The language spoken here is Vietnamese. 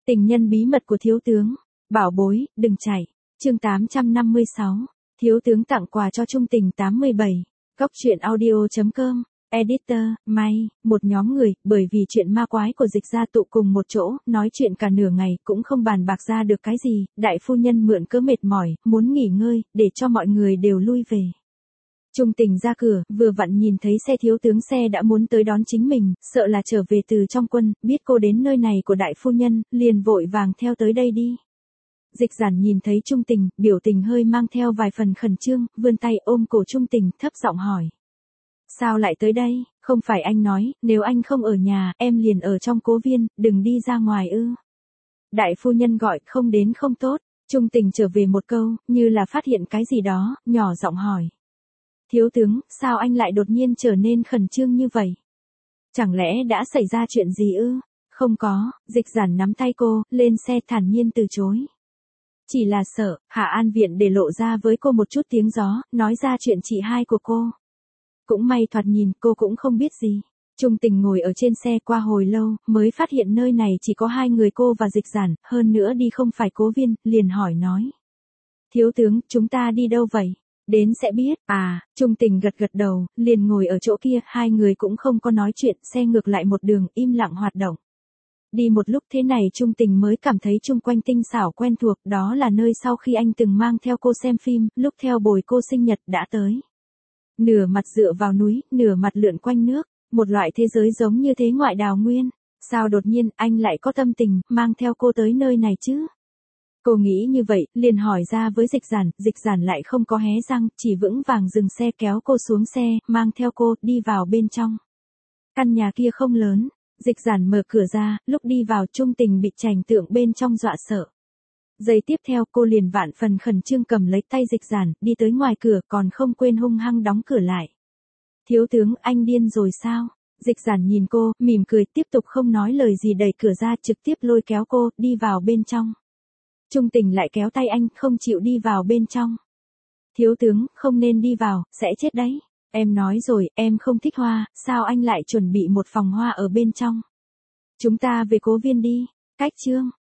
Tình nhân bí mật của thiếu tướng. Bảo bối, đừng chạy. Chương 856. Thiếu tướng tặng quà cho Trung Tình 87. Góc truyện audio.com. Editor, May, một nhóm người, bởi vì chuyện ma quái của Dịch gia tụ cùng một chỗ, nói chuyện cả nửa ngày, cũng không bàn bạc ra được cái gì, đại phu nhân mượn cớ mệt mỏi, muốn nghỉ ngơi, để cho mọi người đều lui về. Trung Tình ra cửa, vừa vặn nhìn thấy xe thiếu tướng xe đã muốn tới đón chính mình, sợ là trở về từ trong quân, biết cô đến nơi này của đại phu nhân, liền vội vàng theo tới đây đi. Dịch Giản nhìn thấy Trung Tình, biểu tình hơi mang theo vài phần khẩn trương, vươn tay ôm cổ Trung Tình, thấp giọng hỏi. Sao lại tới đây, không phải anh nói, nếu anh không ở nhà, em liền ở trong cố viên, đừng đi ra ngoài ư. Đại phu nhân gọi, không đến không tốt, Trung Tình trở về một câu, như là phát hiện cái gì đó, nhỏ giọng hỏi. Thiếu tướng, sao anh lại đột nhiên trở nên khẩn trương như vậy? Chẳng lẽ đã xảy ra chuyện gì ư? Không có, Dịch Giản nắm tay cô, lên xe thản nhiên từ chối. Chỉ là sợ, Hạ An Viện để lộ ra với cô một chút tiếng gió, nói ra chuyện chị hai của cô. Cũng may thoạt nhìn cô cũng không biết gì. Trung Tình ngồi ở trên xe qua hồi lâu, mới phát hiện nơi này chỉ có hai người cô và Dịch Giản, hơn nữa đi không phải cố viên, liền hỏi nói. Thiếu tướng, chúng ta đi đâu vậy? Đến sẽ biết, Trung Tình gật gật đầu, liền ngồi ở chỗ kia, hai người cũng không có nói chuyện, xe ngược lại một đường, im lặng hoạt động. Đi một lúc thế này Trung Tình mới cảm thấy chung quanh tinh xảo quen thuộc, đó là nơi sau khi anh từng mang theo cô xem phim, lúc theo bồi cô sinh nhật đã tới. Nửa mặt dựa vào núi, nửa mặt lượn quanh nước, một loại thế giới giống như thế ngoại đào nguyên. Sao đột nhiên anh lại có tâm tình, mang theo cô tới nơi này chứ? Cô nghĩ như vậy, liền hỏi ra với Dịch Giản lại không có hé răng, chỉ vững vàng dừng xe kéo cô xuống xe, mang theo cô, đi vào bên trong. Căn nhà kia không lớn, Dịch Giản mở cửa ra, lúc đi vào Trung Tình bị cảnh tượng bên trong dọa sợ. Giây tiếp theo cô liền vạn phần khẩn trương cầm lấy tay Dịch Giản, đi tới ngoài cửa còn không quên hung hăng đóng cửa lại. Thiếu tướng, anh điên rồi sao? Dịch Giản nhìn cô, mỉm cười, tiếp tục không nói lời gì đẩy cửa ra, trực tiếp lôi kéo cô, đi vào bên trong. Trung Tình lại kéo tay anh, không chịu đi vào bên trong. Thiếu tướng, không nên đi vào, sẽ chết đấy. Em nói rồi, em không thích hoa, sao anh lại chuẩn bị một phòng hoa ở bên trong? Chúng ta về cố viên đi. Cách chương.